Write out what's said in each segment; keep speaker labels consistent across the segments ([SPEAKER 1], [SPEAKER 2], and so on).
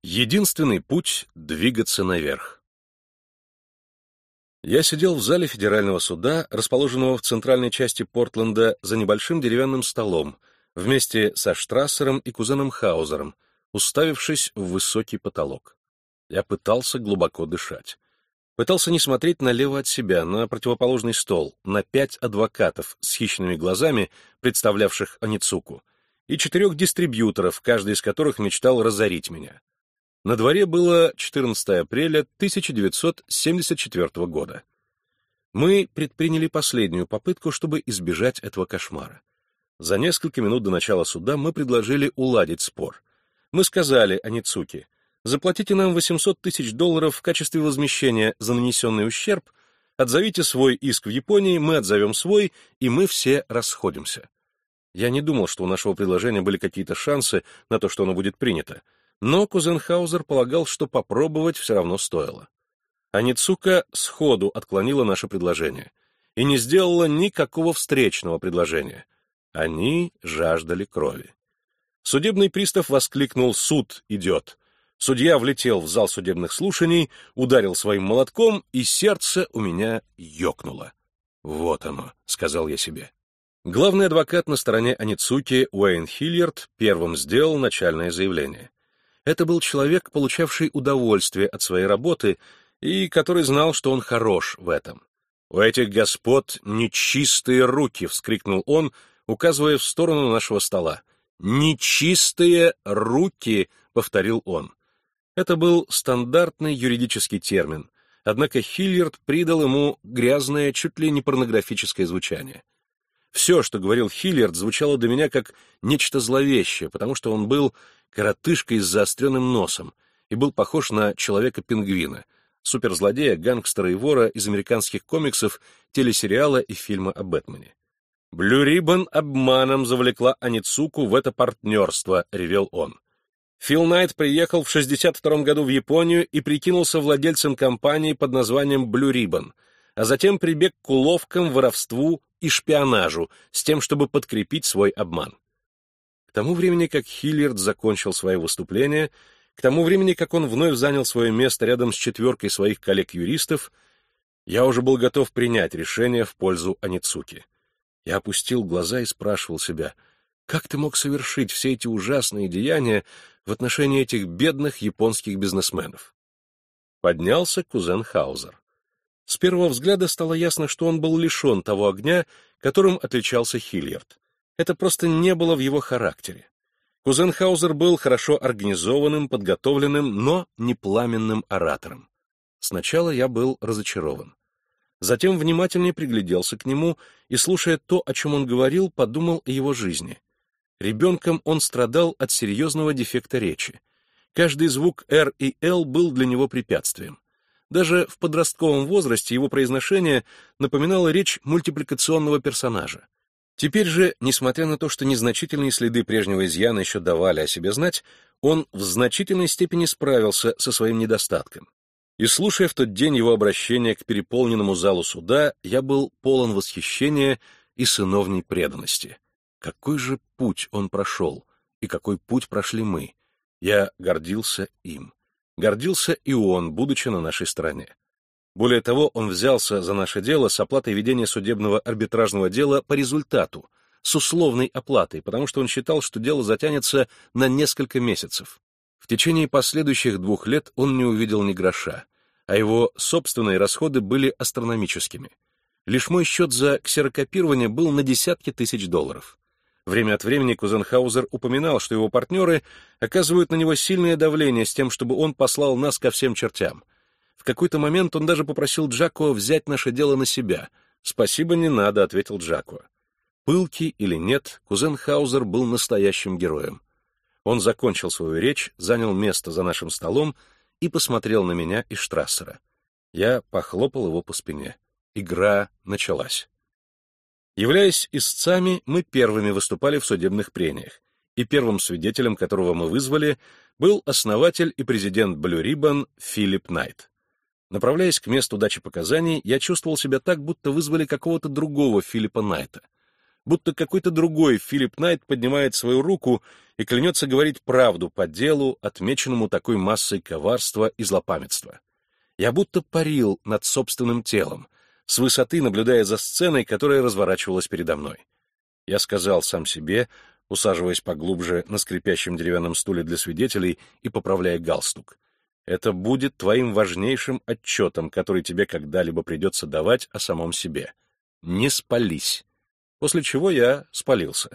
[SPEAKER 1] Единственный путь — двигаться наверх. Я сидел в зале федерального суда, расположенного в центральной части Портленда, за небольшим деревянным столом, вместе со Штрассером и кузеном Хаузером, уставившись в высокий потолок. Я пытался глубоко дышать. Пытался не смотреть налево от себя, на противоположный стол, на 5 адвокатов с хищными глазами, представлявших Оницуку, и 4 дистрибьюторов, каждый из которых мечтал разорить меня. На дворе было 14 апреля 1974 года. Мы предприняли последнюю попытку, чтобы избежать этого кошмара. За несколько минут до начала суда мы предложили уладить спор. Мы сказали Оницуке: заплатите нам $800 000 в качестве возмещения за нанесенный ущерб, отзовите свой иск в Японии, мы отзовем свой, и мы все расходимся. Я не думал, что у нашего предложения были какие-то шансы на то, что оно будет принято, но кузен Хаузер полагал, что попробовать все равно стоило. Оницука сходу отклонила наше предложение и не сделала никакого встречного предложения. Они жаждали крови. Судебный пристав воскликнул: «Суд идет!» Судья влетел в зал судебных слушаний, ударил своим молотком, и сердце у меня ёкнуло. «Вот оно», — сказал я себе. Главный адвокат на стороне Оницуки, Уэйн Хильярд, первым сделал начальное заявление. Это был человек, получавший удовольствие от своей работы и который знал, что он хорош в этом. «У этих господ нечистые руки!» — вскрикнул он, указывая в сторону нашего стола. «Нечистые руки!» — повторил он. Это был стандартный юридический термин, однако Хильярд придал ему грязное, чуть ли не порнографическое звучание. Все, что говорил Хильярд, звучало для меня как нечто зловещее, потому что он был коротышкой с заостренным носом и был похож на Человека-пингвина, суперзлодея, гангстера и вора из американских комиксов, телесериала и фильма о Бэтмене. «Блю Риббон обманом завлекла Оницуку в это партнерство», — ревел он. Фил Найт приехал в 1962 году в Японию и прикинулся владельцем компании под названием Блю Риббон, а затем прибег к уловкам, воровству и шпионажу с тем, чтобы подкрепить свой обман. К тому времени, как Хильярд закончил свое выступление, к тому времени, как он вновь занял свое место рядом с 4 своих коллег-юристов, я уже был готов принять решение в пользу Оницуки. Я опустил глаза и спрашивал себя: как ты мог совершить все эти ужасные деяния в отношении этих бедных японских бизнесменов? Поднялся кузен Хаузер. С первого взгляда стало ясно, что он был лишен того огня, которым отличался Хильярд. Это просто не было в его характере. Кузен Хаузер был хорошо организованным, подготовленным, но не пламенным оратором. Сначала я был разочарован. Затем внимательнее пригляделся к нему и, слушая то, о чем он говорил, подумал о его жизни. Ребенком он страдал от серьезного дефекта речи. Каждый звук «р» и «л» был для него препятствием. Даже в подростковом возрасте его произношение напоминало речь мультипликационного персонажа. Теперь же, несмотря на то, что незначительные следы прежнего изъяна еще давали о себе знать, он в значительной степени справился со своим недостатком. И, слушая в тот день его обращение к переполненному залу суда, я был полон восхищения и сыновней преданности. Какой же путь он прошел, и какой путь прошли мы. Я гордился им. Гордился и он, будучи на нашей стороне. Более того, он взялся за наше дело с оплатой ведения судебного арбитражного дела по результату, с условной оплатой, потому что он считал, что дело затянется на несколько месяцев. В течение последующих 2 лет он не увидел ни гроша, а его собственные расходы были астрономическими. Лишь мой счет за ксерокопирование был на десятки тысяч долларов. Время от времени кузен Хаузер упоминал, что его партнеры оказывают на него сильное давление с тем, чтобы он послал нас ко всем чертям. В какой-то момент он даже попросил Джако взять наше дело на себя. «Спасибо, не надо», — ответил Джако. Пылкий или нет, кузен Хаузер был настоящим героем. Он закончил свою речь, занял место за нашим столом и посмотрел на меня и Штрассера. Я похлопал его по спине. Игра началась. Являясь истцами, мы первыми выступали в судебных прениях, и первым свидетелем, которого мы вызвали, был основатель и президент Блю Риббон Филипп Найт. Направляясь к месту дачи показаний, я чувствовал себя так, будто вызвали какого-то другого Филиппа Найта. будто какой-то другой Филипп Найт поднимает свою руку и клянется говорить правду по делу, отмеченному такой массой коварства и злопамятства. Я будто парил над собственным телом, с высоты наблюдая за сценой, которая разворачивалась передо мной. Я сказал сам себе, усаживаясь поглубже на скрипящем деревянном стуле для свидетелей и поправляя галстук, это будет твоим важнейшим отчетом, который тебе когда-либо придется давать о самом себе. Не спались. После чего я спалился.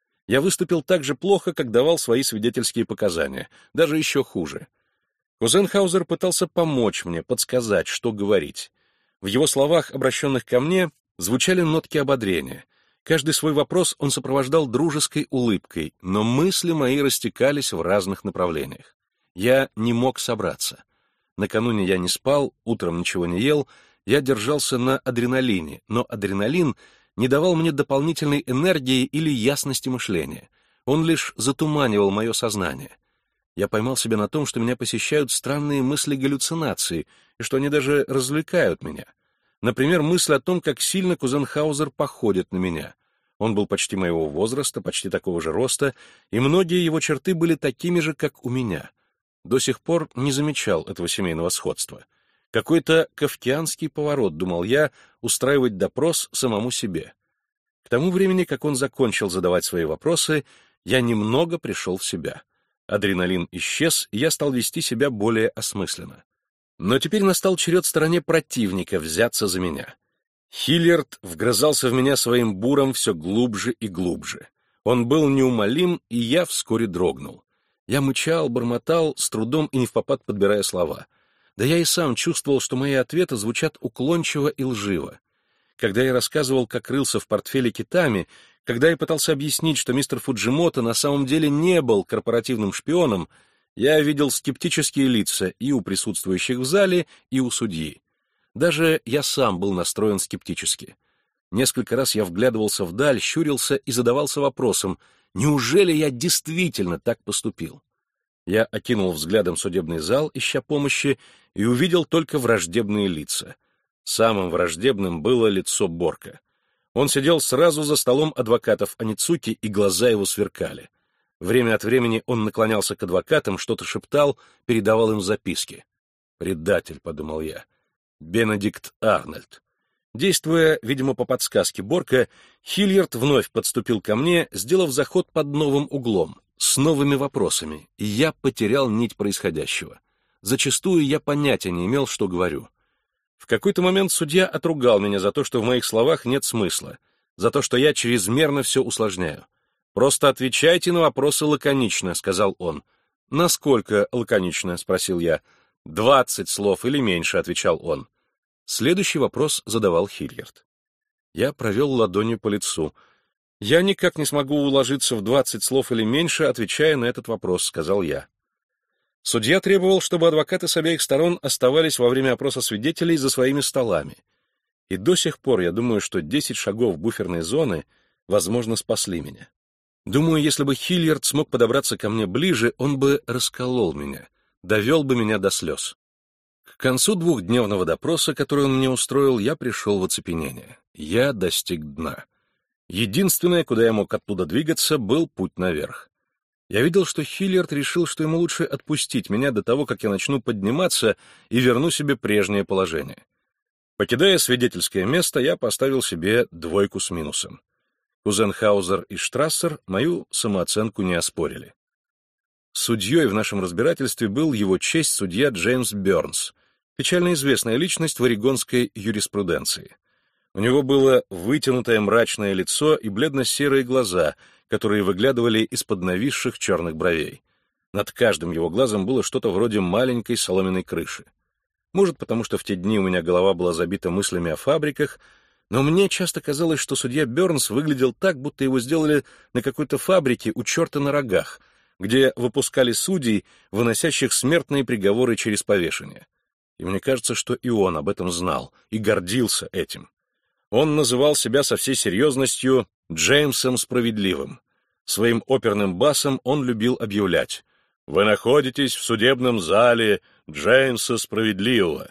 [SPEAKER 1] Я выступил так же плохо, как давал свои свидетельские показания, даже еще хуже. Кузен Хаузер пытался помочь мне, подсказать, что говорить. В его словах, обращенных ко мне, звучали нотки ободрения. Каждый свой вопрос он сопровождал дружеской улыбкой, но мысли мои растекались в разных направлениях. Я не мог собраться. Накануне я не спал, утром ничего не ел, я держался на адреналине, но адреналин не давал мне дополнительной энергии или ясности мышления. Он лишь затуманивал мое сознание. Я поймал себя на том, что меня посещают странные мысли-галлюцинации, и что они даже развлекают меня. Например, мысль о том, как сильно кузен Хаузер походит на меня. Он был почти моего возраста, почти такого же роста, и многие его черты были такими же, как у меня. До сих пор не замечал этого семейного сходства. Какой-то кафкианский поворот, думал я, устраивать допрос самому себе. К тому времени, как он закончил задавать свои вопросы, я немного пришел в себя. Адреналин исчез, и я стал вести себя более осмысленно. Но теперь настал черед стороне противника взяться за меня. Хиллиард вгрызался в меня своим буром все глубже и глубже. Он был неумолим, и я вскоре дрогнул. Я мычал, бормотал, с трудом и невпопад подбирая слова. Да я и сам чувствовал, что мои ответы звучат уклончиво и лживо. Когда я рассказывал, как рылся в портфеле китами, когда я пытался объяснить, что мистер Фуджимото на самом деле не был корпоративным шпионом, я видел скептические лица и у присутствующих в зале, и у судьи. Даже я сам был настроен скептически. Несколько раз я вглядывался вдаль, щурился и задавался вопросом, неужели я действительно так поступил? Я окинул взглядом судебный зал, ища помощи, и увидел только враждебные лица. Самым враждебным было лицо Борка. Он сидел сразу за столом адвокатов Аницуки, и глаза его сверкали. Время от времени он наклонялся к адвокатам, что-то шептал, передавал им записки. «Предатель», — подумал я, — «Бенедикт Арнольд». Действуя, видимо, по подсказке Борка, Хиллиард вновь подступил ко мне, сделав заход под новым углом, с новыми вопросами, и я потерял нить происходящего. Зачастую я понятия не имел, что говорю. В какой-то момент судья отругал меня за то, что в моих словах нет смысла, за то, что я чрезмерно все усложняю. «Просто отвечайте на вопросы лаконично», — сказал он. «Насколько лаконично?» — спросил я. «20 слов или меньше», — отвечал он. Следующий вопрос задавал Хиллиард. Я провел ладонью по лицу. «Я никак не смогу уложиться в 20 слов или меньше, отвечая на этот вопрос», — сказал я. Судья требовал, чтобы адвокаты с обеих сторон оставались во время опроса свидетелей за своими столами. И до сих пор я думаю, что 10 шагов буферной зоны, возможно, спасли меня. Думаю, если бы Хиллиард смог подобраться ко мне ближе, он бы расколол меня, довел бы меня до слез. К концу двухдневного допроса, который он мне устроил, я пришел в оцепенение. Я достиг дна. Единственное, куда я мог оттуда двигаться, был путь наверх. Я видел, что Хиллиард решил, что ему лучше отпустить меня до того, как я начну подниматься и верну себе прежнее положение. Покидая свидетельское место, я поставил себе 2 с минусом. Кузен Хаузер и Штрассер мою самооценку не оспорили. Судьей в нашем разбирательстве был его честь судья Джеймс Бёрнс, печально известная личность в орегонской юриспруденции. У него было вытянутое мрачное лицо и бледно-серые глаза, которые выглядывали из-под нависших черных бровей. Над каждым его глазом было что-то вроде маленькой соломенной крыши. Может, потому что в те дни у меня голова была забита мыслями о фабриках, но мне часто казалось, что судья Бёрнс выглядел так, будто его сделали на какой-то фабрике у черта на рогах, где выпускали судей, выносящих смертные приговоры через повешение. И мне кажется, что и он об этом знал и гордился этим. Он называл себя со всей серьезностью Джеймсом Справедливым. Своим оперным басом он любил объявлять: «Вы находитесь в судебном зале Джеймса Справедливого».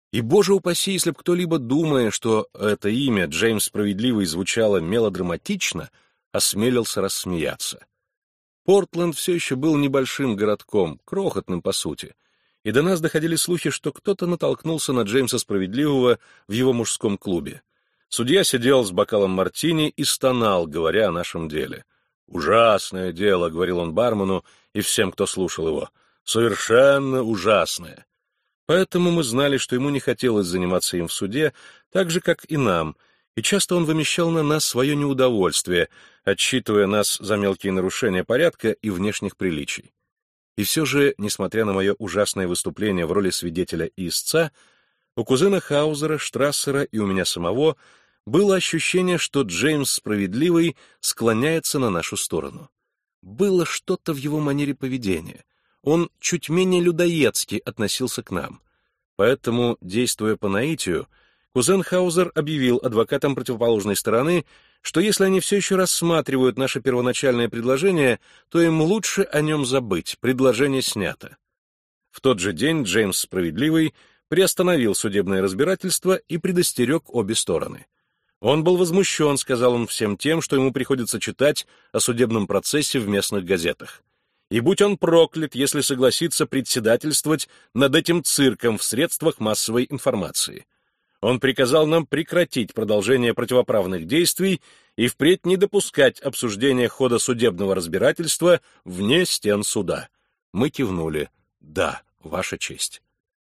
[SPEAKER 1] И, боже упаси, если б кто-либо, думая, что это имя Джеймс Справедливый звучало мелодраматично, осмелился рассмеяться. Портленд все еще был небольшим городком, крохотным по сути, и до нас доходили слухи, что кто-то натолкнулся на Джеймса Справедливого в его мужском клубе. Судья сидел с бокалом мартини и стонал, говоря о нашем деле. «Ужасное дело», — говорил он бармену и всем, кто слушал его, — «совершенно ужасное». Поэтому мы знали, что ему не хотелось заниматься им в суде, так же, как и нам, и часто он вымещал на нас свое неудовольствие, отчитывая нас за мелкие нарушения порядка и внешних приличий. И все же, несмотря на мое ужасное выступление в роли свидетеля и истца, у кузена Хаузера, Штрассера и у меня самого было ощущение, что Джеймс Справедливый склоняется на нашу сторону. Было что-то в его манере поведения. Он чуть менее людоедски относился к нам. Поэтому, действуя по наитию, кузен Хаузер объявил адвокатам противоположной стороны, что если они все еще рассматривают наше первоначальное предложение, то им лучше о нем забыть, предложение снято. В тот же день Джеймс Справедливый приостановил судебное разбирательство и предостерег обе стороны. Он был возмущен, сказал он, всем тем, что ему приходится читать о судебном процессе в местных газетах. И будь он проклят, если согласится председательствовать над этим цирком в средствах массовой информации. Он приказал нам прекратить продолжение противоправных действий и впредь не допускать обсуждения хода судебного разбирательства вне стен суда. Мы кивнули. «Да, Ваша честь».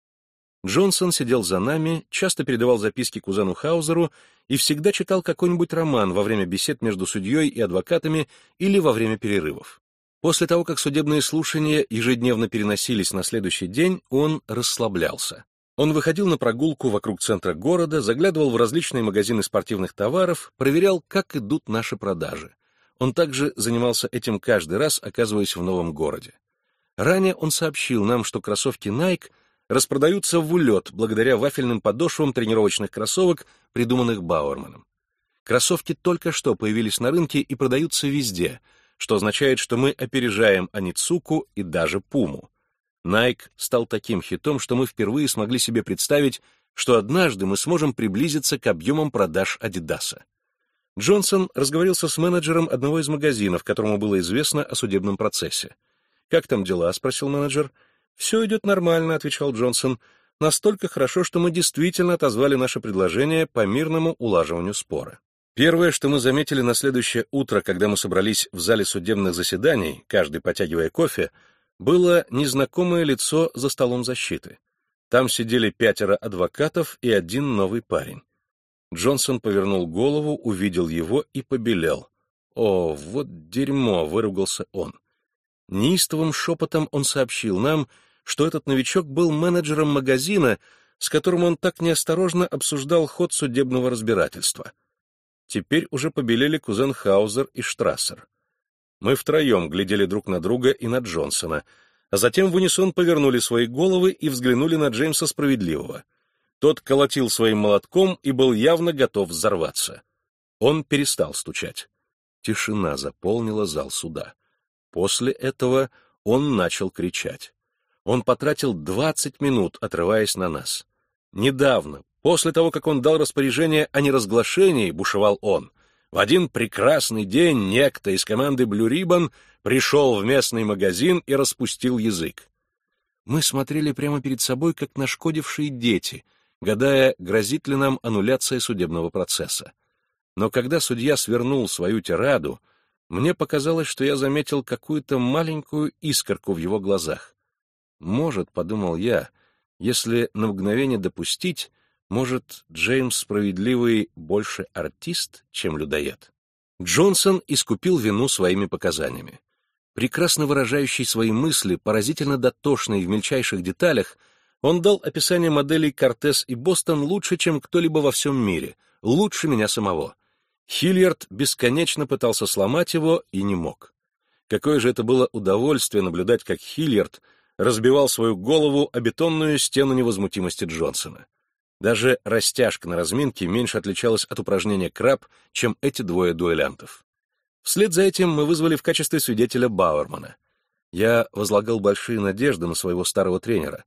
[SPEAKER 1] Джонсон сидел за нами, часто передавал записки кузену Хаузеру и всегда читал какой-нибудь роман во время бесед между судьей и адвокатами или во время перерывов. После того, как судебные слушания ежедневно переносились на следующий день, он расслаблялся. Он выходил на прогулку вокруг центра города, заглядывал в различные магазины спортивных товаров, проверял, как идут наши продажи. Он также занимался этим каждый раз, оказываясь в новом городе. Ранее он сообщил нам, что кроссовки Nike распродаются в улет благодаря вафельным подошвам тренировочных кроссовок, придуманных Бауэрманом. Кроссовки только что появились на рынке и продаются везде, что означает, что мы опережаем Онитсуку и даже Пуму. Nike стал таким хитом, что мы впервые смогли себе представить, что однажды мы сможем приблизиться к объемам продаж Адидаса. Джонсон разговорился с менеджером одного из магазинов, которому было известно о судебном процессе. «Как там дела?» — спросил менеджер. «Все идет нормально», — отвечал Джонсон. «Настолько хорошо, что мы действительно отозвали наше предложение по мирному улаживанию спора». Первое, что мы заметили на следующее утро, когда мы собрались в зале судебных заседаний, каждый потягивая кофе, было незнакомое лицо за столом защиты. Там сидели 5 адвокатов и один новый парень. Джонсон повернул голову, увидел его и побелел. «О, вот дерьмо!» — выругался он. Неистовым шепотом он сообщил нам, что этот новичок был менеджером магазина, с которым он так неосторожно обсуждал ход судебного разбирательства. Теперь уже побелели кузен Хаузер и Штрассер. Мы втроем глядели друг на друга и на Джонсона, а затем в унисон повернули свои головы и взглянули на Джеймса Справедливого. Тот колотил своим молотком и был явно готов взорваться. Он перестал стучать. Тишина заполнила зал суда. После этого он начал кричать. Он потратил 20 минут, отрываясь на нас. Недавно, после того, как он дал распоряжение о неразглашении, бушевал он, в один прекрасный день некто из команды Blue Ribbon пришел в местный магазин и распустил язык. Мы смотрели прямо перед собой, как нашкодившие дети, гадая, грозит ли нам аннуляция судебного процесса. Но когда судья свернул свою тираду, мне показалось, что я заметил какую-то маленькую искорку в его глазах. Может, подумал я, если на мгновение допустить, может, Джеймс Справедливый больше артист, чем людоед? Джонсон искупил вину своими показаниями. Прекрасно выражающий свои мысли, поразительно дотошный в мельчайших деталях, он дал описание моделей Кортес и Бостон лучше, чем кто-либо во всем мире, лучше меня самого. Хильярд бесконечно пытался сломать его и не мог. Какое же это было удовольствие наблюдать, как Хильярд разбивал свою голову о бетонную стену невозмутимости Джонсона. Даже растяжка на разминке меньше отличалась от упражнения краб, чем эти двое дуэлянтов. Вслед за этим мы вызвали в качестве свидетеля Бауэрмана. Я возлагал большие надежды на своего старого тренера,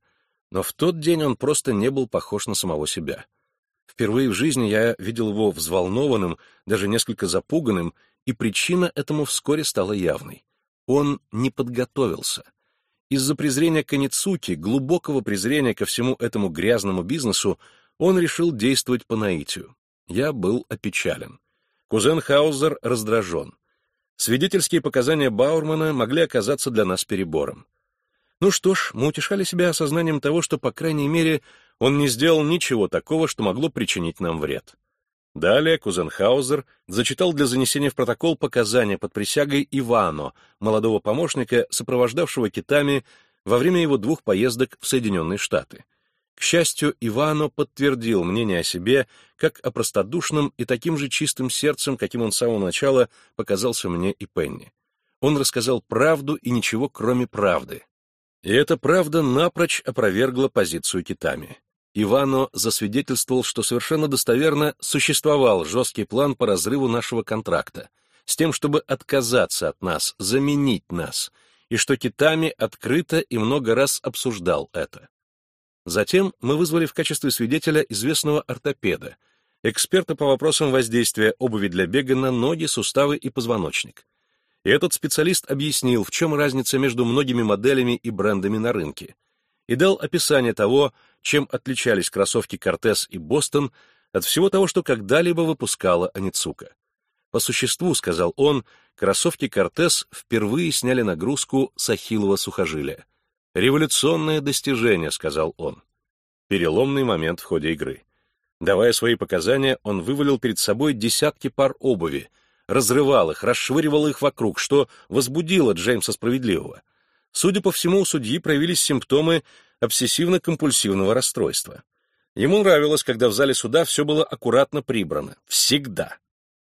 [SPEAKER 1] Но в тот день он просто не был похож на самого себя. Впервые в жизни я видел его взволнованным, даже несколько запуганным, и причина этому вскоре стала явной. Он не подготовился. Из-за презрения к Аницуки, глубокого презрения ко всему этому грязному бизнесу, он решил действовать по наитию. Я был опечален. Кузен Хаузер раздражен. Свидетельские показания Баурмана могли оказаться для нас перебором. Ну что ж, мы утешали себя осознанием того, что, по крайней мере, он не сделал ничего такого, что могло причинить нам вред. Далее кузен Хаузер зачитал для занесения в протокол показания под присягой Ивано, молодого помощника, сопровождавшего Китами во время его 2 поездок в Соединенные Штаты. К счастью, Ивано подтвердил мнение о себе как о простодушном и таким же чистым сердцем, каким он с самого начала показался мне и Пенни. Он рассказал правду и ничего, кроме правды. И эта правда напрочь опровергла позицию Китами. Ивано засвидетельствовал, что совершенно достоверно существовал жесткий план по разрыву нашего контракта, с тем, чтобы отказаться от нас, заменить нас, и что Китами открыто и много раз обсуждал это. Затем мы вызвали в качестве свидетеля известного ортопеда, эксперта по вопросам воздействия обуви для бега на ноги, суставы и позвоночник. И этот специалист объяснил, в чем разница между многими моделями и брендами на рынке, и дал описание того, чем отличались кроссовки Кортес и Бостон от всего того, что когда-либо выпускала Аницука. По существу, сказал он, кроссовки Кортес впервые сняли нагрузку с ахиллова сухожилия. «Революционное достижение», — сказал он. Переломный момент в ходе игры. Давая свои показания, он вывалил перед собой десятки пар обуви, разрывал их, расшвыривал их вокруг, что возбудило Джеймса Справедливого. Судя по всему, у судьи проявились симптомы обсессивно-компульсивного расстройства. Ему нравилось, когда в зале суда все было аккуратно прибрано. Всегда.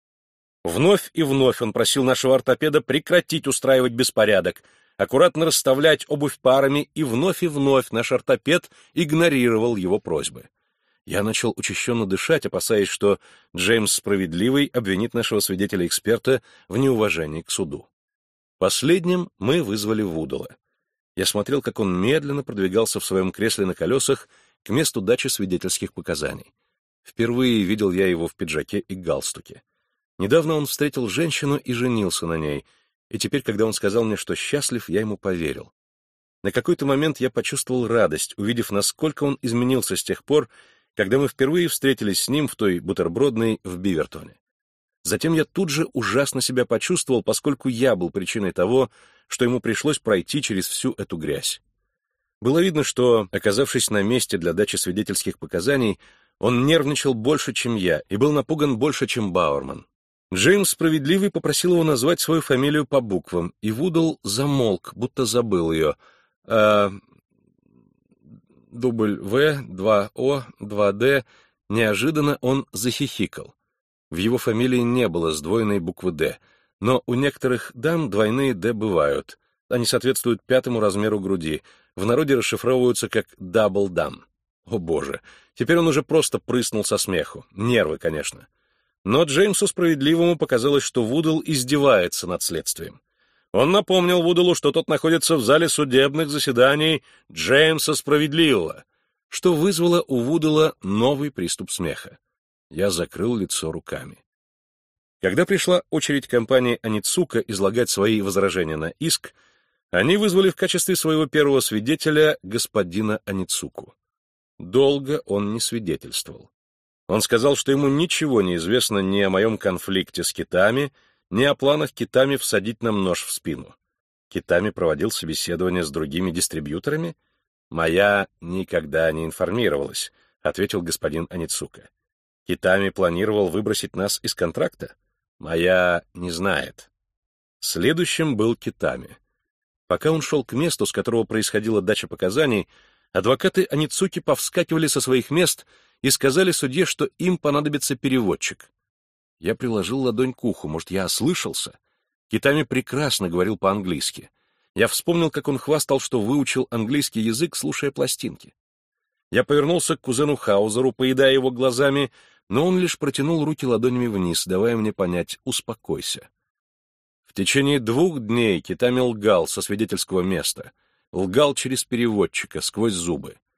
[SPEAKER 1] Вновь и вновь он просил нашего ортопеда прекратить устраивать беспорядок, аккуратно расставлять обувь парами, и вновь наш ортопед игнорировал его просьбы. Я начал учащенно дышать, опасаясь, что Джеймс Справедливый обвинит нашего свидетеля-эксперта в неуважении к суду. Последним мы вызвали Вудала. Я смотрел, как он медленно продвигался в своем кресле на колесах к месту дачи свидетельских показаний. Впервые видел я его в пиджаке и галстуке. Недавно он встретил женщину и женился на ней, и теперь, когда он сказал мне, что счастлив, я ему поверил. На какой-то момент я почувствовал радость, увидев, насколько он изменился с тех пор, когда мы впервые встретились с ним в той бутербродной в Бивертоне. Затем я тут же ужасно себя почувствовал, поскольку я был причиной того, что ему пришлось пройти через всю эту грязь. Было видно, что, оказавшись на месте для дачи свидетельских показаний, он нервничал больше, чем я, и был напуган больше, чем Баурман. Джеймс Справедливый попросил его назвать свою фамилию по буквам, и Вудал замолк, будто забыл ее. Дубль В, 2О, 2Д. Неожиданно он захихикал. В его фамилии не было сдвоенной буквы «Д», но у некоторых дам двойные «Д» бывают. Они соответствуют 5-му размеру груди, в народе расшифровываются как «дабл-дам». О боже, теперь он уже просто прыснул со смеху. Нервы, конечно. Но Джеймсу Справедливому показалось, что Вудал издевается над следствием. Он напомнил Вудалу, что тот находится в зале судебных заседаний Джеймса Справедливого, что вызвало у Вудала новый приступ смеха. Я закрыл лицо руками. Когда пришла очередь компании Аницука излагать свои возражения на иск, они вызвали в качестве своего первого свидетеля господина Аницуку. Долго он не свидетельствовал. Он сказал, что ему ничего не известно ни о моем конфликте с Китами, ни о планах Китами всадить нам нож в спину. Китами проводил собеседование с другими дистрибьюторами? Моя никогда не информировалась, ответил господин Аницука. Китами планировал выбросить нас из контракта? Моя не знает. Следующим был Китами. Пока он шел к месту, с которого происходила дача показаний, адвокаты Аницуки повскакивали со своих мест и сказали судье, что им понадобится переводчик. Я приложил ладонь к уху, может, я ослышался? Китами прекрасно говорил по-английски. Я вспомнил, как он хвастал, что выучил английский язык, слушая пластинки. Я повернулся к кузену Хаузеру, поедая его глазами, но он лишь протянул руки ладонями вниз, давая мне понять: успокойся. В течение 2 дней Китами лгал со свидетельского места, лгал через переводчика, сквозь зубы.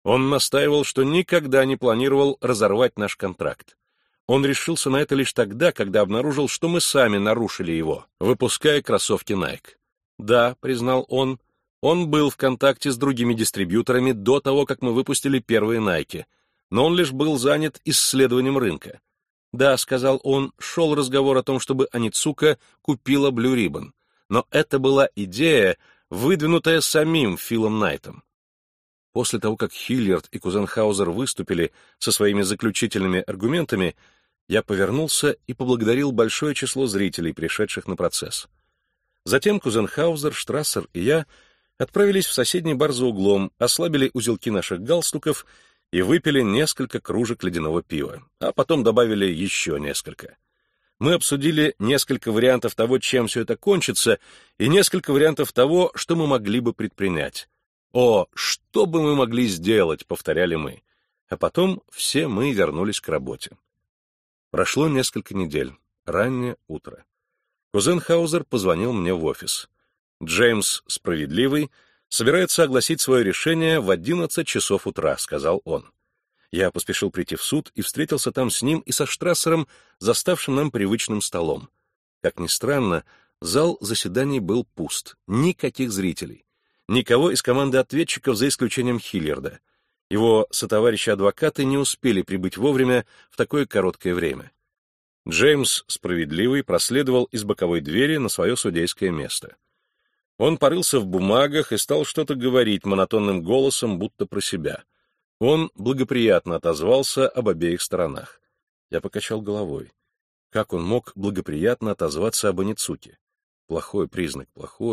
[SPEAKER 1] Он настаивал, что никогда не планировал разорвать наш контракт. Он решился на это лишь тогда, когда обнаружил, что мы сами нарушили его, выпуская кроссовки Nike. Да, признал он был в контакте с другими дистрибьюторами до того, как мы выпустили первые Nike, но он лишь был занят исследованием рынка. Да, сказал он, шел разговор о том, чтобы Онитсука купила Blue Ribbon, но это была идея, выдвинутая самим Филом Найтом. После того, как Хильярд и Кузенхаузер выступили со своими заключительными аргументами, я повернулся и поблагодарил большое число зрителей, пришедших на процесс. Затем Кузенхаузер, Штрассер и я отправились в соседний бар за углом, ослабили узелки наших галстуков и выпили несколько кружек ледяного пива, а потом добавили еще несколько. Мы обсудили несколько вариантов того, чем все это кончится, и несколько вариантов того, что мы могли бы предпринять. «О, что бы мы могли сделать?» — повторяли мы. А потом все мы вернулись к работе. Прошло несколько недель. Раннее утро. Кузенхаузер позвонил мне в офис. «Джеймс Справедливый собирается огласить свое решение в 11 часов утра», — сказал он. Я поспешил прийти в суд и встретился там с ним и со Штрассером, заставшим нам привычным столом. Как ни странно, зал заседаний был пуст, никаких зрителей. Никого из команды ответчиков, за исключением Хильярда. Его сотоварищи-адвокаты не успели прибыть вовремя в такое короткое время. Джеймс Справедливый проследовал из боковой двери на свое судейское место. Он порылся в бумагах и стал что-то говорить монотонным голосом, будто про себя. Он благоприятно отозвался об обеих сторонах. Я покачал головой. Как он мог благоприятно отозваться об Онитсуке? Плохой признак,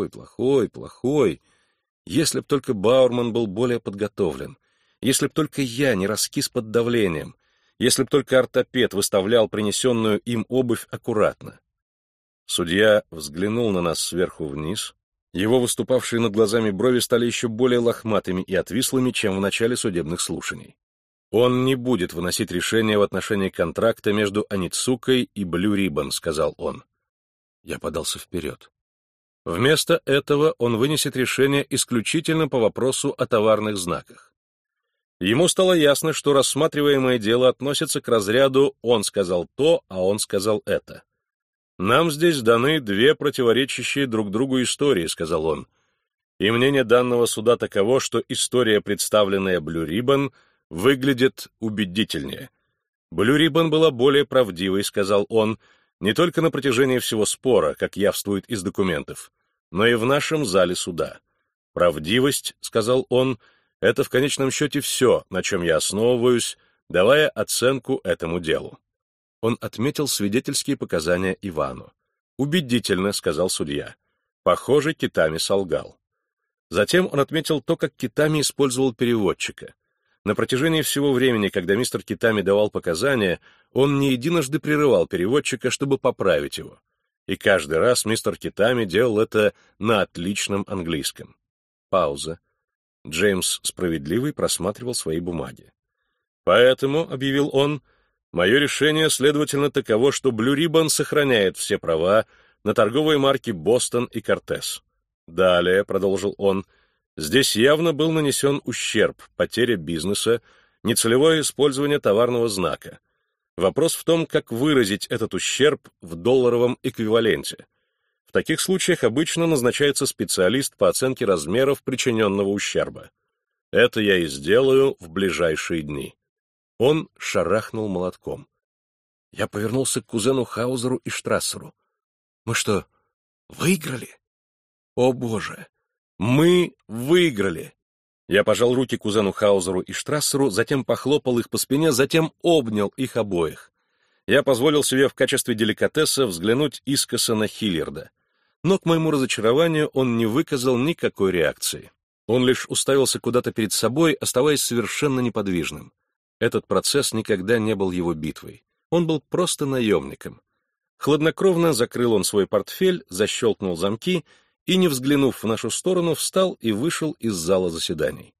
[SPEAKER 1] плохой. Если б только Баурман был более подготовлен, если б только я не раскис под давлением, если б только ортопед выставлял принесенную им обувь аккуратно. Судья взглянул на нас сверху вниз. Его выступавшие над глазами брови стали еще более лохматыми и отвислыми, чем в начале судебных слушаний. «Он не будет выносить решение в отношении контракта между Онитсукой и Blue Ribbon», — сказал он. Я подался вперед. Вместо этого он вынесет решение исключительно по вопросу о товарных знаках. Ему стало ясно, что рассматриваемое дело относится к разряду «он сказал то, а он сказал это». «Нам здесь даны две противоречащие друг другу истории», — сказал он. «И мнение данного суда таково, что история, представленная Blue Ribbon, выглядит убедительнее. Blue Ribbon была более правдивой», — сказал он, «не только на протяжении всего спора, как явствует из документов, но и в нашем зале суда. Правдивость», — сказал он, — «это в конечном счете все, на чем я основываюсь, давая оценку этому делу». Он отметил свидетельские показания Ивану. «Убедительно», — сказал судья. «Похоже, Китами солгал». Затем он отметил то, как Китами использовал переводчика. На протяжении всего времени, когда мистер Китами давал показания, он не единожды прерывал переводчика, чтобы поправить его. И каждый раз мистер Китами делал это на отличном английском. Пауза. Джеймс Справедливый просматривал свои бумаги. «Поэтому», — объявил он, — «мое решение, следовательно, таково, что Blue Ribbon сохраняет все права на торговые марки «Бостон» и «Кортес». Далее», — продолжил он, — «здесь явно был нанесен ущерб, потеря бизнеса, нецелевое использование товарного знака. Вопрос в том, как выразить этот ущерб в долларовом эквиваленте. В таких случаях обычно назначается специалист по оценке размеров причиненного ущерба. Это я и сделаю в ближайшие дни». Он шарахнул молотком. Я повернулся к кузену Хаузеру и Штрассеру. «Мы что, выиграли?» «О, Боже! Мы выиграли!» Я пожал руки кузену Хаузеру и Штрассеру, затем похлопал их по спине, затем обнял их обоих. Я позволил себе в качестве деликатеса взглянуть искоса на Хильярда. Но, к моему разочарованию, он не выказал никакой реакции. Он лишь уставился куда-то перед собой, оставаясь совершенно неподвижным. Этот процесс никогда не был его битвой. Он был просто наемником. Хладнокровно закрыл он свой портфель, защелкнул замки и, не взглянув в нашу сторону, встал и вышел из зала заседаний.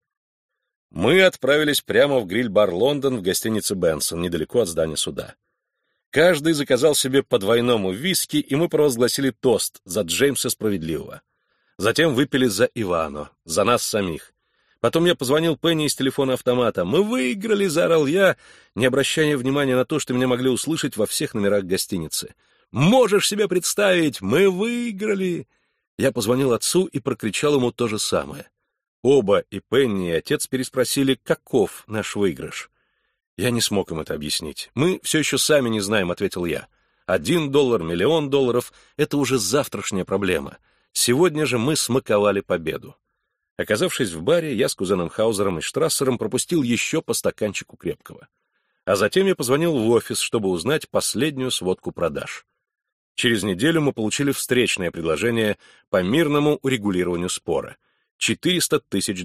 [SPEAKER 1] Мы отправились прямо в гриль-бар «Лондон» в гостинице «Бенсон», недалеко от здания суда. Каждый заказал себе по двойному виски, и мы провозгласили тост за Джеймса Справедливого. Затем выпили за Ивано, за нас самих. Потом я позвонил Пенни из телефона автомата. «Мы выиграли!» — заорал я, не обращая внимания на то, что меня могли услышать во всех номерах гостиницы. «Можешь себе представить? Мы выиграли!» Я позвонил отцу и прокричал ему то же самое. Оба, и Пенни, и отец, переспросили, каков наш выигрыш. Я не смог им это объяснить. «Мы все еще сами не знаем», — ответил я. $1, $1 миллион — это уже завтрашняя проблема. Сегодня же мы смаковали победу. Оказавшись в баре, я с кузеном Хаузером и Штрассером пропустил еще по стаканчику крепкого. А затем я позвонил в офис, чтобы узнать последнюю сводку продаж. Через неделю мы получили встречное предложение по мирному урегулированию спора — $400 тысяч.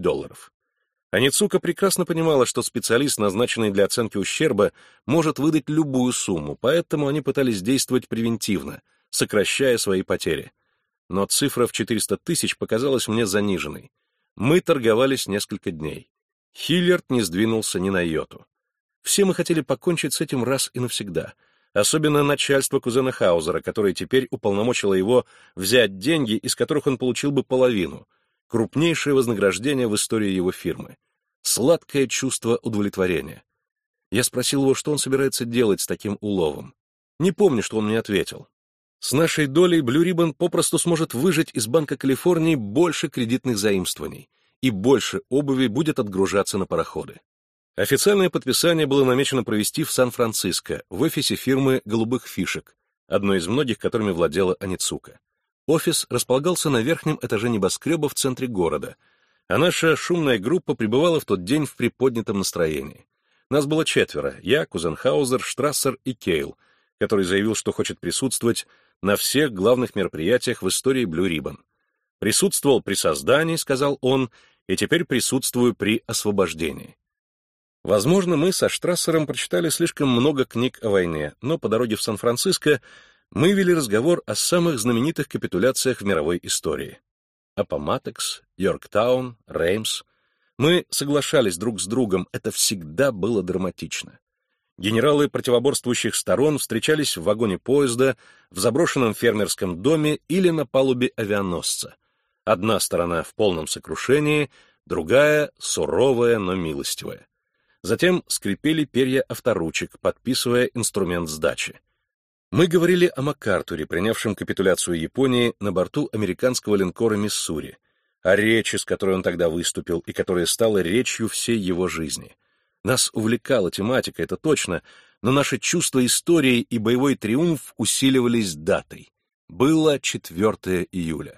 [SPEAKER 1] Аницука прекрасно понимала, что специалист, назначенный для оценки ущерба, может выдать любую сумму, поэтому они пытались действовать превентивно, сокращая свои потери. Но цифра в 400 тысяч показалась мне заниженной. Мы торговались несколько дней. Хиллиард не сдвинулся ни на йоту. Все мы хотели покончить с этим раз и навсегда, особенно начальство кузена Хаузера, которое теперь уполномочило его взять деньги, из которых он получил бы половину, крупнейшее вознаграждение в истории его фирмы. Сладкое чувство удовлетворения. Я спросил его, что он собирается делать с таким уловом. Не помню, что он мне ответил. С нашей долей Blue Ribbon попросту сможет выжать из Банка Калифорнии больше кредитных заимствований, и больше обуви будет отгружаться на пароходы. Официальное подписание было намечено провести в Сан-Франциско, в офисе фирмы «Голубых фишек», одной из многих, которыми владела Аницука. Офис располагался на верхнем этаже небоскреба в центре города, а наша шумная группа пребывала в тот день в приподнятом настроении. Нас было 4: я, кузен Хаузер, Штрассер и Кейл, который заявил, что хочет присутствовать на всех главных мероприятиях в истории Blue Ribbon. Присутствовал при создании, сказал он, и теперь присутствую при освобождении. Возможно, мы со Штрассером прочитали слишком много книг о войне, но по дороге в Сан-Франциско мы вели разговор о самых знаменитых капитуляциях в мировой истории. Аппоматокс, Йорктаун, Реймс. Мы соглашались друг с другом, это всегда было драматично. Генералы противоборствующих сторон встречались в вагоне поезда, в заброшенном фермерском доме или на палубе авианосца. Одна сторона в полном сокрушении, другая — суровая, но милостивая. Затем скрипели перья авторучек, подписывая инструмент сдачи. Мы говорили о МакАртуре, принявшем капитуляцию Японии на борту американского линкора «Миссури», о речи, с которой он тогда выступил и которая стала речью всей его жизни. Нас увлекала тематика, это точно, но наши чувства истории и боевой триумф усиливались датой. Было 4 июля.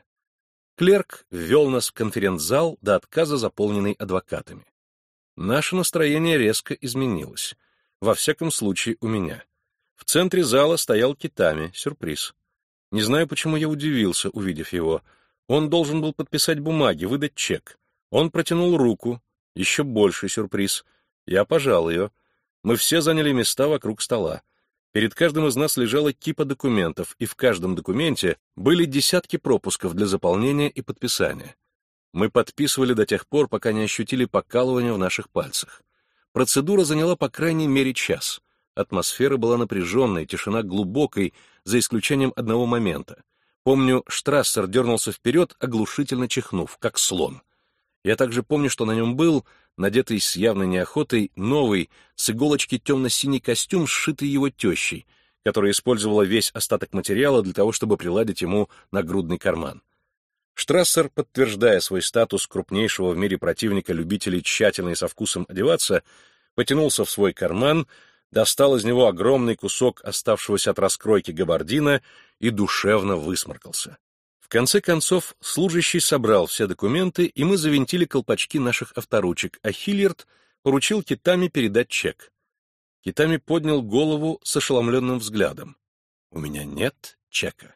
[SPEAKER 1] Клерк ввел нас в конференц-зал, до отказа заполненный адвокатами. Наше настроение резко изменилось. Во всяком случае, у меня. В центре зала стоял Китами, сюрприз. Не знаю, почему я удивился, увидев его. Он должен был подписать бумаги, выдать чек. Он протянул руку, еще больший сюрприз. Я пожал ее. Мы все заняли места вокруг стола. Перед каждым из нас лежала кипа документов, и в каждом документе были десятки пропусков для заполнения и подписания. Мы подписывали до тех пор, пока не ощутили покалывания в наших пальцах. Процедура заняла по крайней мере час. Атмосфера была напряженной, тишина глубокой, за исключением одного момента. Помню, Штрассер дернулся вперед, оглушительно чихнув, как слон. Я также помню, что на нем был, надетый с явной неохотой, новый, с иголочки темно-синий костюм, сшитый его тещей, которая использовала весь остаток материала для того, чтобы приладить ему нагрудный карман. Штрассер, подтверждая свой статус крупнейшего в мире противника любителей тщательно и со вкусом одеваться, потянулся в свой карман, достал из него огромный кусок оставшегося от раскройки габардина и душевно высморкался. В конце концов, служащий собрал все документы, и мы завинтили колпачки наших авторучек, а Хиллиард поручил Китами передать чек. Китами поднял голову с ошеломленным взглядом. «У меня нет чека».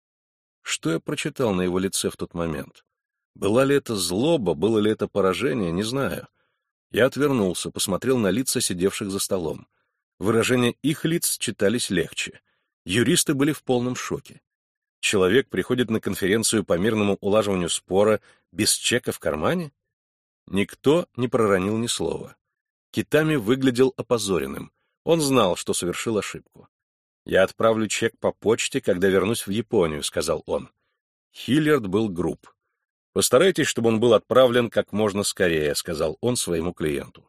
[SPEAKER 1] Что я прочитал на его лице в тот момент? Была ли это злоба, было ли это поражение, не знаю. Я отвернулся, посмотрел на лица сидевших за столом. Выражения их лиц читались легче. Юристы были в полном шоке. Человек приходит на конференцию по мирному улаживанию спора без чека в кармане? Никто не проронил ни слова. Китами выглядел опозоренным. Он знал, что совершил ошибку. «Я отправлю чек по почте, когда вернусь в Японию», — сказал он. Хиллиард был груб. «Постарайтесь, чтобы он был отправлен как можно скорее», — сказал он своему клиенту.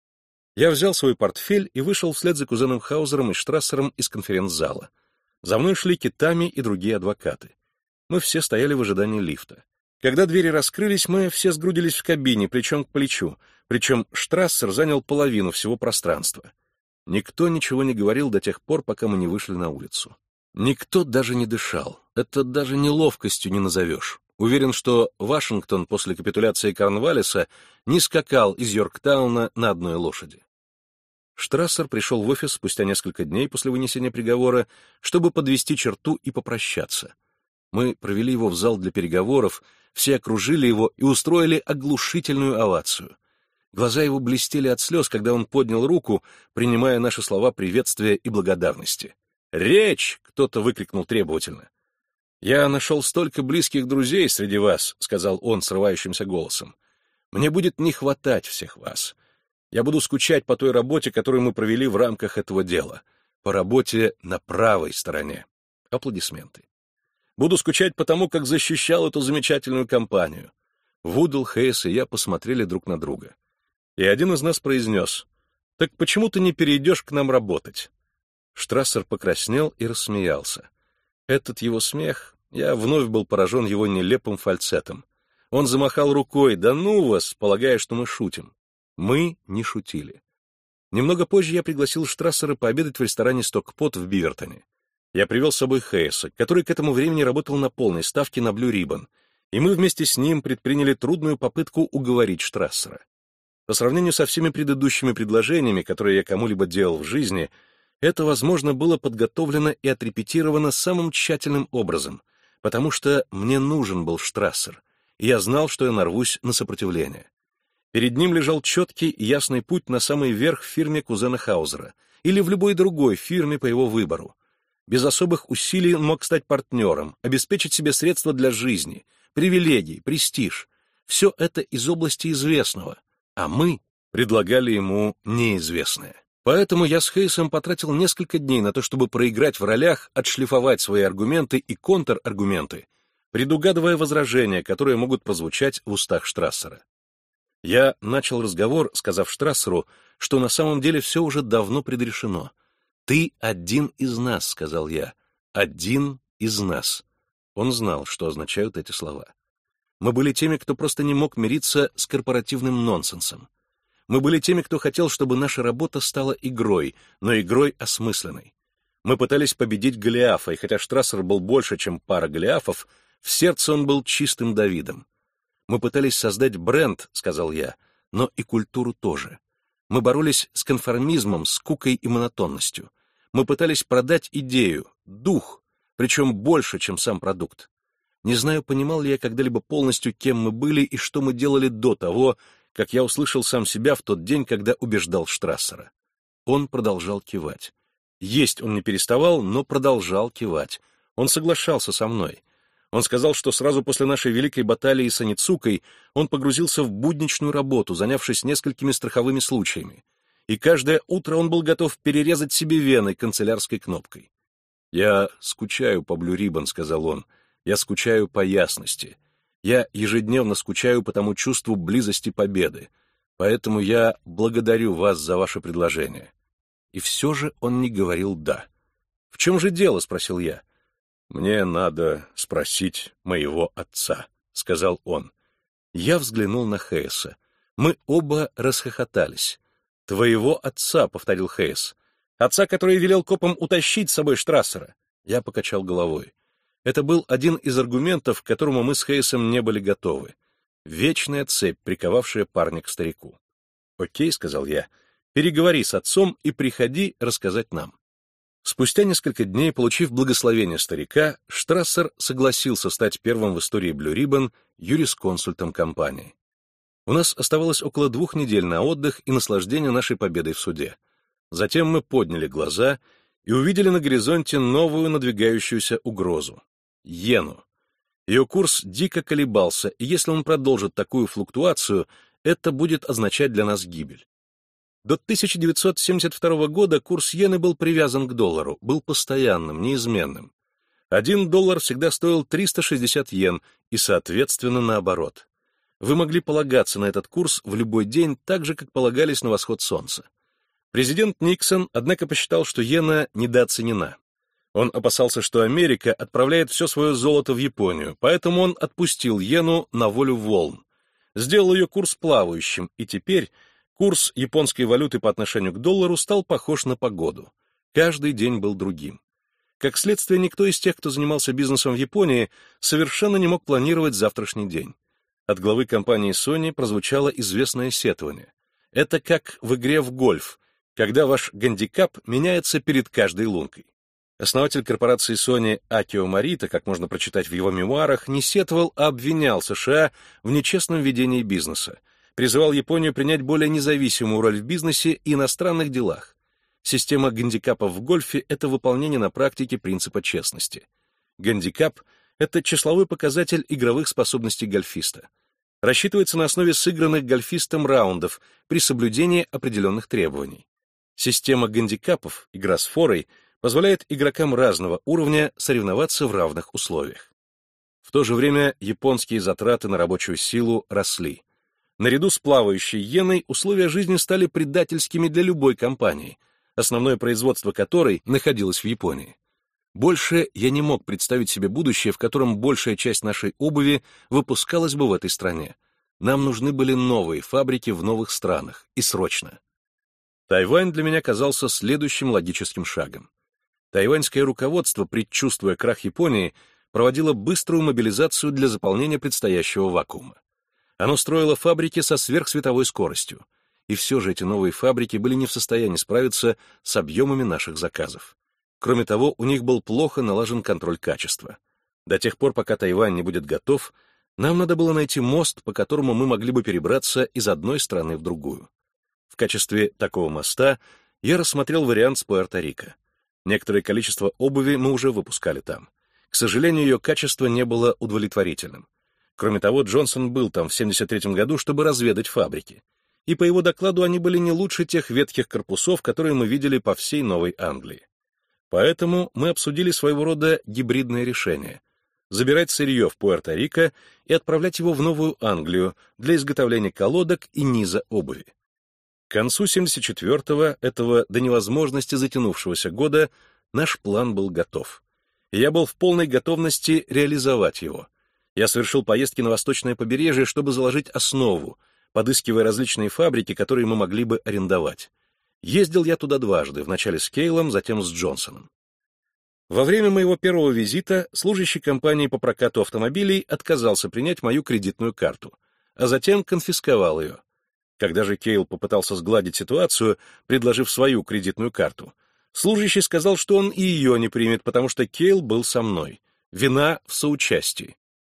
[SPEAKER 1] Я взял свой портфель и вышел вслед за кузеном Хаузером и Штрассером из конференц-зала. За мной шли Китами и другие адвокаты. Мы все стояли в ожидании лифта. Когда двери раскрылись, мы все сгрудились в кабине, плечом к плечу, причем Штрассер занял половину всего пространства. Никто ничего не говорил до тех пор, пока мы не вышли на улицу. Никто даже не дышал. Это даже неловкостью не назовешь. Уверен, что Вашингтон после капитуляции Корнваллиса не скакал из Йорктауна на одной лошади. Штрассер пришел в офис спустя несколько дней после вынесения приговора, чтобы подвести черту и попрощаться. Мы провели его в зал для переговоров, все окружили его и устроили оглушительную овацию. Глаза его блестели от слез, когда он поднял руку, принимая наши слова приветствия и благодарности. «Речь!» — кто-то выкрикнул требовательно. «Я нашел столько близких друзей среди вас», — сказал он срывающимся голосом. «Мне будет не хватать всех вас. Я буду скучать по той работе, которую мы провели в рамках этого дела, по работе на правой стороне». Аплодисменты. «Буду скучать по тому, как защищал эту замечательную компанию». Вудл, Хейс и я посмотрели друг на друга. И один из нас произнес: «Так почему ты не перейдешь к нам работать?» Штрассер покраснел и рассмеялся. Этот его смех, я вновь был поражен его нелепым фальцетом. Он замахал рукой: «Да ну вас!», полагая, что мы шутим. Мы не шутили. Немного позже я пригласил Штрассера пообедать в ресторане «Стокпот» в Бивертоне. Я привел с собой Хейса, который к этому времени работал на полной ставке на Blue Ribbon, и мы вместе с ним предприняли трудную попытку уговорить Штрассера. По сравнению со всеми предыдущими предложениями, которые я кому-либо делал в жизни, это, возможно, было подготовлено и отрепетировано самым тщательным образом, потому что мне нужен был Штрассер, и я знал, что я нарвусь на сопротивление. Перед ним лежал четкий и ясный путь на самый верх в фирме кузена Хаузера или в любой другой фирме по его выбору. Без особых усилий он мог стать партнером, обеспечить себе средства для жизни, привилегии, престиж. Все это из области известного, а мы предлагали ему неизвестное. Поэтому я с Хейсом потратил несколько дней на то, чтобы проиграть в ролях, отшлифовать свои аргументы и контраргументы, предугадывая возражения, которые могут прозвучать в устах Штрассера. Я начал разговор, сказав Штрассеру, что на самом деле все уже давно предрешено. «Ты один из нас», — сказал я, — «один из нас». Он знал, что означают эти слова. Мы были теми, кто просто не мог мириться с корпоративным нонсенсом. Мы были теми, кто хотел, чтобы наша работа стала игрой, но игрой осмысленной. Мы пытались победить Голиафа, и хотя Штрассер был больше, чем пара Голиафов, в сердце он был чистым Давидом. Мы пытались создать бренд, сказал я, но и культуру тоже. Мы боролись с конформизмом, скукой и монотонностью. Мы пытались продать идею, дух, причем больше, чем сам продукт. Не знаю, понимал ли я когда-либо полностью, кем мы были и что мы делали до того, как я услышал сам себя в тот день, когда убеждал Штрассера. Он продолжал кивать. Есть он не переставал, но продолжал кивать. Он соглашался со мной. Он сказал, что сразу после нашей великой баталии с Аницукой он погрузился в будничную работу, занявшись несколькими страховыми случаями. И каждое утро он был готов перерезать себе вены канцелярской кнопкой. «Я скучаю по Blue Ribbon», — сказал он. «Я скучаю по ясности. Я ежедневно скучаю по тому чувству близости победы. Поэтому я благодарю вас за ваше предложение». И все же он не говорил «да». «В чем же дело?» — спросил я. «Мне надо спросить моего отца», — сказал он. Я взглянул на Хейса. Мы оба расхохотались. «Твоего отца», — повторил Хейс. «Отца, который велел копам утащить с собой Штрассера». Я покачал головой. Это был один из аргументов, к которому мы с Хейсом не были готовы. Вечная цепь, приковавшая парня к старику. «Окей», — сказал я, — «переговори с отцом и приходи рассказать нам». Спустя несколько дней, получив благословение старика, Штрассер согласился стать первым в истории Blue Ribbon юрисконсультом компании. У нас оставалось около 2 недель на отдых и наслаждение нашей победой в суде. Затем мы подняли глаза и увидели на горизонте новую надвигающуюся угрозу — иену. Ее курс дико колебался, и если он продолжит такую флуктуацию, это будет означать для нас гибель. До 1972 года курс иены был привязан к доллару, был постоянным, неизменным. $1 всегда стоил 360 йен, и, соответственно, наоборот. Вы могли полагаться на этот курс в любой день, так же, как полагались на восход солнца. Президент Никсон, однако, посчитал, что иена недооценена. Он опасался, что Америка отправляет все свое золото в Японию, поэтому он отпустил иену на волю волн, сделал ее курс плавающим, и теперь курс японской валюты по отношению к доллару стал похож на погоду. Каждый день был другим. Как следствие, никто из тех, кто занимался бизнесом в Японии, совершенно не мог планировать завтрашний день. От главы компании Sony прозвучало известное сетование. Это как в игре в гольф, когда ваш гандикап меняется перед каждой лункой. Основатель корпорации Sony Акио Морита, как можно прочитать в его мемуарах, не сетовал, а обвинял США в нечестном ведении бизнеса, призывал Японию принять более независимую роль в бизнесе и иностранных делах. Система гандикапов в гольфе — это выполнение на практике принципа честности. Гандикап — это числовой показатель игровых способностей гольфиста. Рассчитывается на основе сыгранных гольфистом раундов при соблюдении определенных требований. Система гандикапов, игра с форой, позволяет игрокам разного уровня соревноваться в равных условиях. В то же время японские затраты на рабочую силу росли. Наряду с плавающей иеной условия жизни стали предательскими для любой компании, основное производство которой находилось в Японии. Больше я не мог представить себе будущее, в котором большая часть нашей обуви выпускалась бы в этой стране. Нам нужны были новые фабрики в новых странах, и срочно. Тайвань для меня казался следующим логическим шагом. Тайваньское руководство, предчувствуя крах Японии, проводило быструю мобилизацию для заполнения предстоящего вакуума. Оно строило фабрики со сверхсветовой скоростью, и все же эти новые фабрики были не в состоянии справиться с объемами наших заказов. Кроме того, у них был плохо налажен контроль качества. До тех пор, пока Тайвань не будет готов, нам надо было найти мост, по которому мы могли бы перебраться из одной страны в другую. В качестве такого моста я рассмотрел вариант с Пуэрто-Рико. Некоторое количество обуви мы уже выпускали там. К сожалению, ее качество не было удовлетворительным. Кроме того, Джонсон был там в 1973 году, чтобы разведать фабрики. И по его докладу они были не лучше тех ветхих корпусов, которые мы видели по всей Новой Англии. Поэтому мы обсудили своего рода гибридное решение — забирать сырье в Пуэрто-Рико и отправлять его в Новую Англию для изготовления колодок и низа обуви. К концу 1974-го, этого до невозможности затянувшегося года, наш план был готов. И я был в полной готовности реализовать его. Я совершил поездки на восточное побережье, чтобы заложить основу, подыскивая различные фабрики, которые мы могли бы арендовать. Ездил я туда дважды, вначале с Кейлом, затем с Джонсоном. Во время моего первого визита служащий компании по прокату автомобилей отказался принять мою кредитную карту, а затем конфисковал ее. Когда же Кейл попытался сгладить ситуацию, предложив свою кредитную карту, служащий сказал, что он и ее не примет, потому что Кейл был со мной. Вина в соучастии.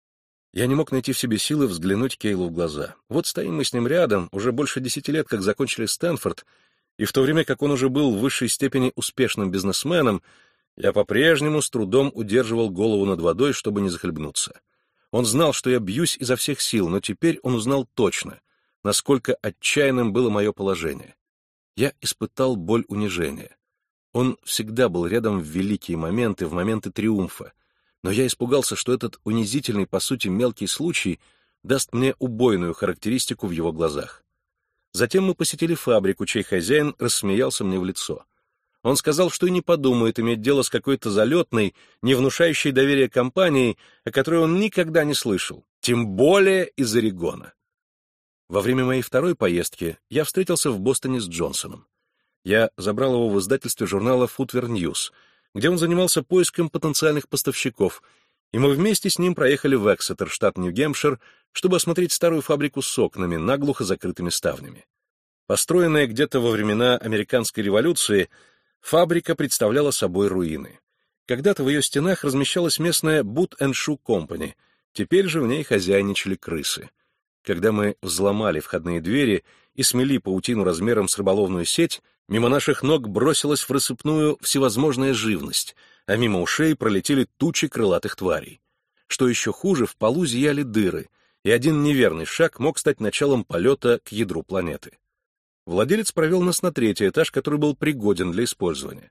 [SPEAKER 1] Я не мог найти в себе силы взглянуть Кейлу в глаза. Вот стоим мы с ним рядом, уже больше 10 лет, как закончили Стэнфорд, и в то время как он уже был в высшей степени успешным бизнесменом, я по-прежнему с трудом удерживал голову над водой, чтобы не захлебнуться. Он знал, что я бьюсь изо всех сил, но теперь он узнал точно, насколько отчаянным было мое положение. Я испытал боль унижения. Он всегда был рядом в великие моменты, в моменты триумфа, но я испугался, что этот унизительный, по сути, мелкий случай даст мне убойную характеристику в его глазах. Затем мы посетили фабрику, чей хозяин рассмеялся мне в лицо. Он сказал, что и не подумает иметь дело с какой-то залетной, не внушающей доверия компанией, о которой он никогда не слышал, тем более из Орегона. Во время моей второй поездки я встретился в Бостоне с Джонсоном. Я забрал его в издательстве журнала Footwear News, где он занимался поиском потенциальных поставщиков, и мы вместе с ним проехали в Эксетер, штат Нью-Гэмпшир, чтобы осмотреть старую фабрику с окнами, наглухо закрытыми ставнями. Построенная где-то во времена Американской революции, фабрика представляла собой руины. Когда-то в ее стенах размещалась местная Boot and Shoe Company, теперь же в ней хозяйничали крысы. Когда мы взломали входные двери и смели паутину размером с рыболовную сеть, мимо наших ног бросилась в рассыпную всевозможная живность, а мимо ушей пролетели тучи крылатых тварей. Что еще хуже, в полу зияли дыры, и один неверный шаг мог стать началом полета к ядру планеты. Владелец провел нас на третий этаж, который был пригоден для использования.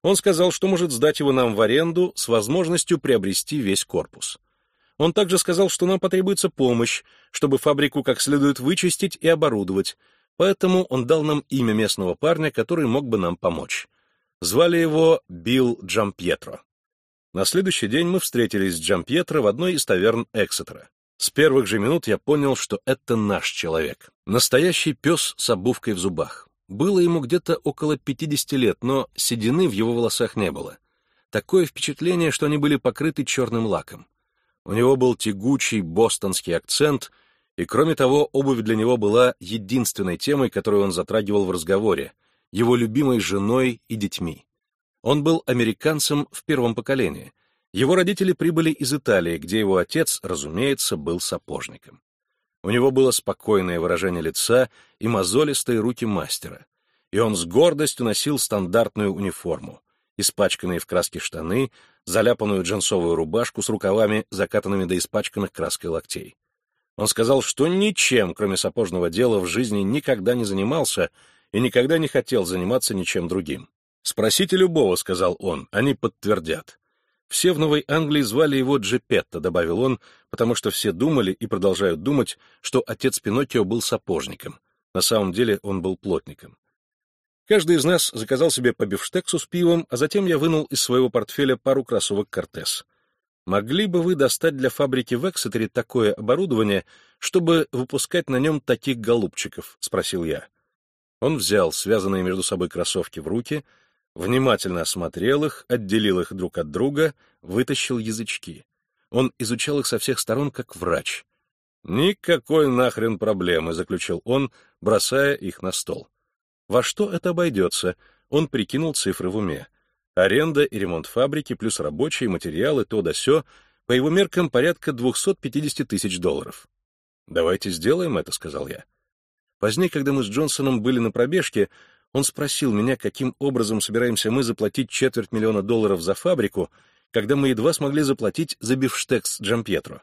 [SPEAKER 1] Он сказал, что может сдать его нам в аренду с возможностью приобрести весь корпус. Он также сказал, что нам потребуется помощь, чтобы фабрику как следует вычистить и оборудовать, поэтому он дал нам имя местного парня, который мог бы нам помочь. Звали его Билл Джампьетро. На следующий день мы встретились с Джампьетро в одной из таверн Эксетера. С первых же минут я понял, что это наш человек. Настоящий пес с обувкой в зубах. Было ему где-то около 50 лет, но седины в его волосах не было. Такое впечатление, что они были покрыты черным лаком. У него был тягучий бостонский акцент, и, кроме того, обувь для него была единственной темой, которую он затрагивал в разговоре, его любимой женой и детьми. Он был американцем в первом поколении. Его родители прибыли из Италии, где его отец, разумеется, был сапожником. У него было спокойное выражение лица и мозолистые руки мастера, и он с гордостью носил стандартную униформу, испачканные в краске штаны, заляпанную джинсовую рубашку с рукавами, закатанными до испачканных краской локтей. Он сказал, что ничем, кроме сапожного дела, в жизни никогда не занимался и никогда не хотел заниматься ничем другим. «Спросите любого», — сказал он, — «они подтвердят». Все в Новой Англии звали его Джепетто, добавил он, потому что все думали и продолжают думать, что отец Пиноккио был сапожником. На самом деле он был плотником. Каждый из нас заказал себе по бифштексу с пивом, а затем я вынул из своего портфеля пару кроссовок «Кортес». «Могли бы вы достать для фабрики в Эксетере такое оборудование, чтобы выпускать на нем таких голубчиков?» — спросил я. Он взял связанные между собой кроссовки в руки, внимательно осмотрел их, отделил их друг от друга, вытащил язычки. Он изучал их со всех сторон, как врач. «Никакой нахрен проблемы», — заключил он, бросая их на стол. Во что это обойдется? Он прикинул цифры в уме. Аренда и ремонт фабрики, плюс рабочие, материалы, то да сё, по его меркам порядка 250 тысяч долларов. «Давайте сделаем это», — сказал я. Позднее, когда мы с Джонсоном были на пробежке, он спросил меня, каким образом собираемся мы заплатить $250 000 за фабрику, когда мы едва смогли заплатить за бифштекс Джампьетро.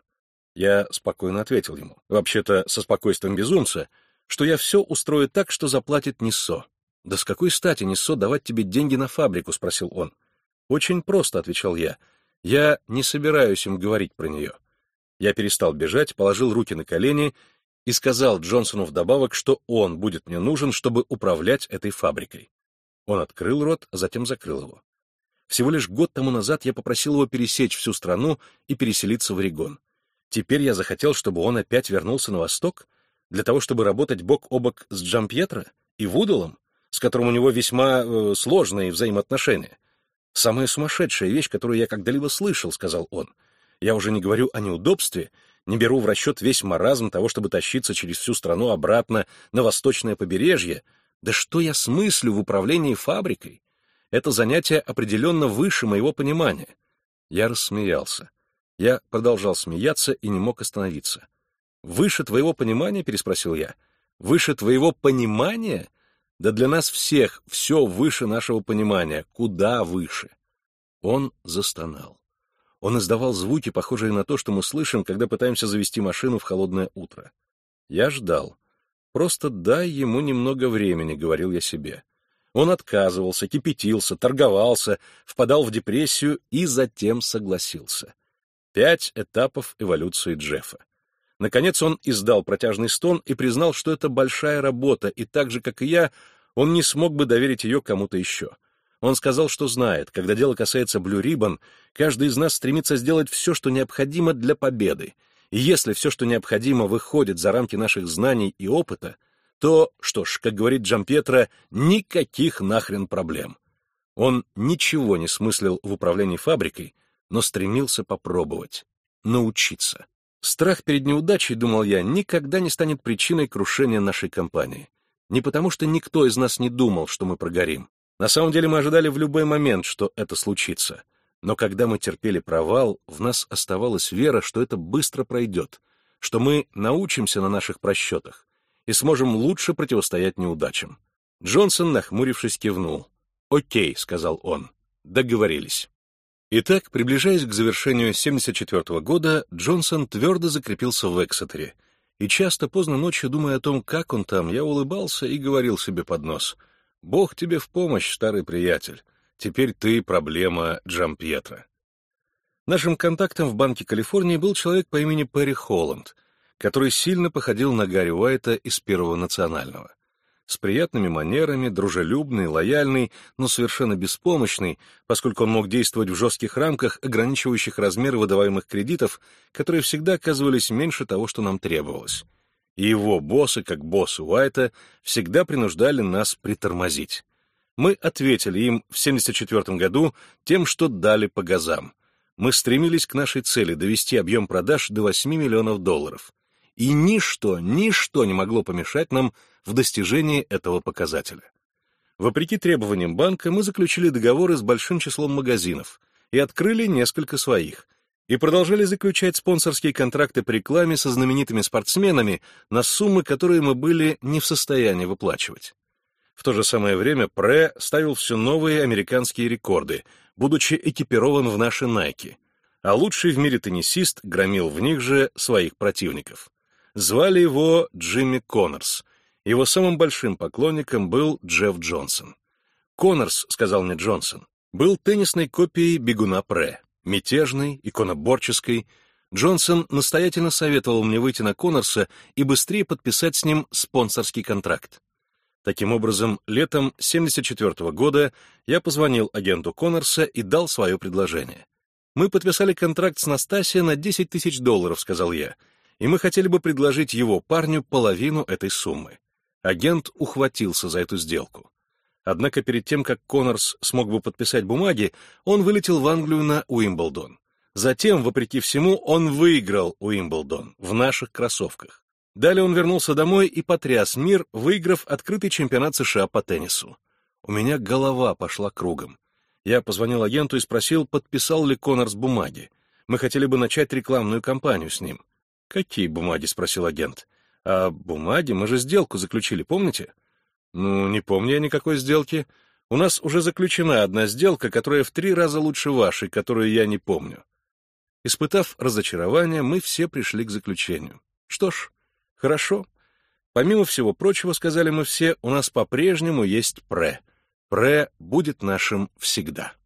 [SPEAKER 1] Я спокойно ответил ему, вообще-то со спокойствием безумца, что я все устрою так, что заплатит Ниссо. «Да с какой стати, Ниссо, давать тебе деньги на фабрику?» — спросил он. «Очень просто», — отвечал я. «Я не собираюсь им говорить про нее». Я перестал бежать, положил руки на колени и сказал Джонсону вдобавок, что он будет мне нужен, чтобы управлять этой фабрикой. Он открыл рот, а затем закрыл его. Всего лишь год тому назад я попросил его пересечь всю страну и переселиться в Орегон. Теперь я захотел, чтобы он опять вернулся на восток, для того, чтобы работать бок о бок с Джампьетро и Вудалом, с которым у него весьма сложные взаимоотношения. «Самая сумасшедшая вещь, которую я когда-либо слышал», — сказал он. «Я уже не говорю о неудобстве, не беру в расчет весь маразм того, чтобы тащиться через всю страну обратно на восточное побережье. Да что я смыслю в управлении фабрикой? Это занятие определенно выше моего понимания». Я рассмеялся. Я продолжал смеяться и не мог остановиться. «Выше твоего понимания?» — переспросил я. «Выше твоего понимания? Да для нас всех все выше нашего понимания, куда выше». Он застонал. Он издавал звуки, похожие на то, что мы слышим, когда пытаемся завести машину в холодное утро. Я ждал. «Просто дай ему немного времени», — говорил я себе. Он отказывался, кипятился, торговался, впадал в депрессию и затем согласился. 5 этапов эволюции Джеффа. Наконец он издал протяжный стон и признал, что это большая работа, и так же, как и я, он не смог бы доверить ее кому-то еще. Он сказал, что знает, когда дело касается Blue Ribbon, каждый из нас стремится сделать все, что необходимо для победы, и если все, что необходимо, выходит за рамки наших знаний и опыта, то, что ж, как говорит Джампьетро, никаких нахрен проблем. Он ничего не смыслил в управлении фабрикой, но стремился попробовать, научиться. Страх перед неудачей, думал я, никогда не станет причиной крушения нашей компании. Не потому, что никто из нас не думал, что мы прогорим. На самом деле мы ожидали в любой момент, что это случится. Но когда мы терпели провал, в нас оставалась вера, что это быстро пройдет, что мы научимся на наших просчетах и сможем лучше противостоять неудачам. Джонсон, нахмурившись, кивнул. «Окей», — сказал он, — «договорились». Итак, приближаясь к завершению 1974 года, Джонсон твердо закрепился в Эксетере, и часто поздно ночью, думая о том, как он там, я улыбался и говорил себе под нос: «Бог тебе в помощь, старый приятель, Теперь ты проблема Джампьетро. Нашим контактом в Банке Калифорнии был человек по имени Перри Холланд, который сильно походил на Гарри Уайта из Первого национального. С приятными манерами, дружелюбный, лояльный, но совершенно беспомощный, поскольку он мог действовать в жестких рамках, ограничивающих размеры выдаваемых кредитов, которые всегда оказывались меньше того, что нам требовалось. И его боссы, как боссы Уайта, всегда принуждали нас притормозить. Мы ответили им в 1974 году тем, что дали по газам. Мы стремились к нашей цели довести объем продаж до $8 миллионов. И ничто не могло помешать нам в достижении этого показателя. Вопреки требованиям банка, мы заключили договоры с большим числом магазинов и открыли несколько своих, и продолжали заключать спонсорские контракты по рекламе со знаменитыми спортсменами на суммы, которые мы были не в состоянии выплачивать. В то же самое время Пре ставил все новые американские рекорды, будучи экипирован в наши Nike, а лучший в мире теннисист громил в них же своих противников. Звали его Джимми Коннорс. Его самым большим поклонником был Джефф Джонсон. «Коннорс, — сказал мне Джонсон, — был теннисной копией бегуна Пре, мятежной, иконоборческой. Джонсон настоятельно советовал мне выйти на Коннорса и быстрее подписать с ним спонсорский контракт. Таким образом, летом 1974 года я позвонил агенту Коннорса и дал свое предложение. «Мы подписали контракт с Настасио на $10 тысяч, — сказал я, — и мы хотели бы предложить его парню половину этой суммы». Агент ухватился за эту сделку. Однако перед тем, как Коннорс смог бы подписать бумаги, он вылетел в Англию на Уимблдон. Затем, вопреки всему, он выиграл Уимблдон в наших кроссовках. Далее он вернулся домой и потряс мир, выиграв открытый чемпионат США по теннису. У меня голова пошла кругом. Я позвонил агенту и спросил, подписал ли Коннорс бумаги. Мы хотели бы начать рекламную кампанию с ним. «Какие бумаги?» — спросил агент. «А бумаги? Мы же сделку заключили, помните?» «Ну, не помню я никакой сделки. У нас уже заключена одна сделка, которая в 3 раза лучше вашей, которую я не помню». Испытав разочарование, мы все пришли к заключению. Что ж, хорошо. Помимо всего прочего, сказали мы все, у нас по-прежнему есть Пре. Пре будет нашим всегда.